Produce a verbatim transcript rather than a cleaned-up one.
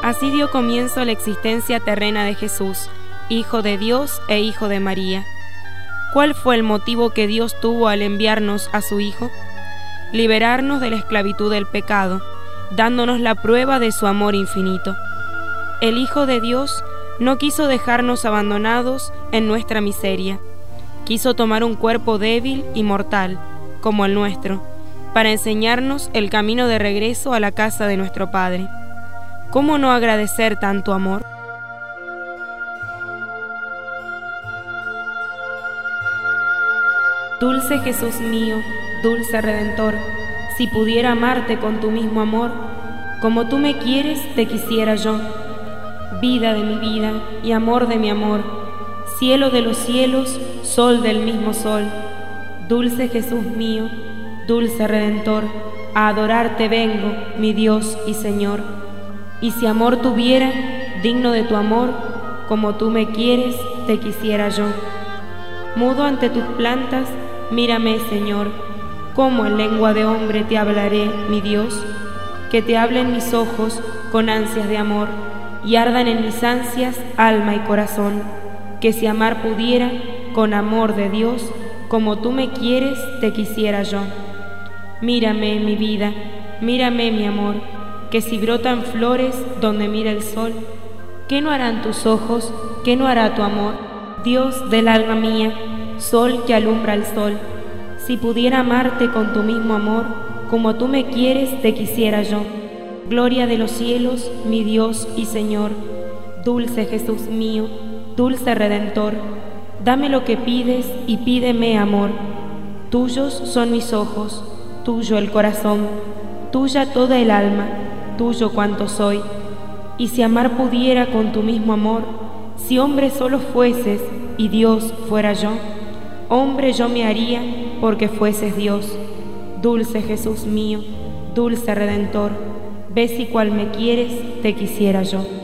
Así dio comienzo a la existencia terrena de Jesús, Hijo de Dios e Hijo de María. ¿Cuál fue el motivo que Dios tuvo al enviarnos a su Hijo? Liberarnos de la esclavitud del pecado, dándonos la prueba de su amor infinito. El Hijo de Dios no quiso dejarnos abandonados en nuestra miseria. Quiso tomar un cuerpo débil y mortal, como el nuestro, para enseñarnos el camino de regreso a la casa de nuestro Padre. ¿Cómo no agradecer tanto amor? Dulce Jesús mío, dulce Redentor, si pudiera amarte con tu mismo amor, como tú me quieres, te quisiera yo. Vida de mi vida y amor de mi amor, cielo de los cielos, sol del mismo sol. Dulce Jesús mío, dulce Redentor, a adorarte vengo, mi Dios y Señor. Y si amor tuviera, digno de tu amor, como tú me quieres, te quisiera yo. Mudo ante tus plantas, mírame, Señor, cómo en lengua de hombre te hablaré, mi Dios, que te hablen mis ojos con ansias de amor, y ardan en mis ansias alma y corazón, que si amar pudiera, con amor de Dios, como tú me quieres, te quisiera yo. Mírame, mi vida, mírame, mi amor, que si brotan flores donde mira el sol, ¿qué no harán tus ojos? ¿Qué no hará tu amor? Dios del alma mía, sol que alumbra el sol, si pudiera amarte con tu mismo amor, como tú me quieres, te quisiera yo. Gloria de los cielos, mi Dios y Señor, dulce Jesús mío, dulce Redentor, dame lo que pides y pídeme amor. Tuyos son mis ojos, tuyo el corazón, tuya toda el alma, tuyo cuanto soy. Y si amar pudiera con tu mismo amor, si hombre solo fueses y Dios fuera yo, hombre yo me haría porque fueses Dios. Dulce Jesús mío, dulce Redentor, ve si cual me quieres, te quisiera yo.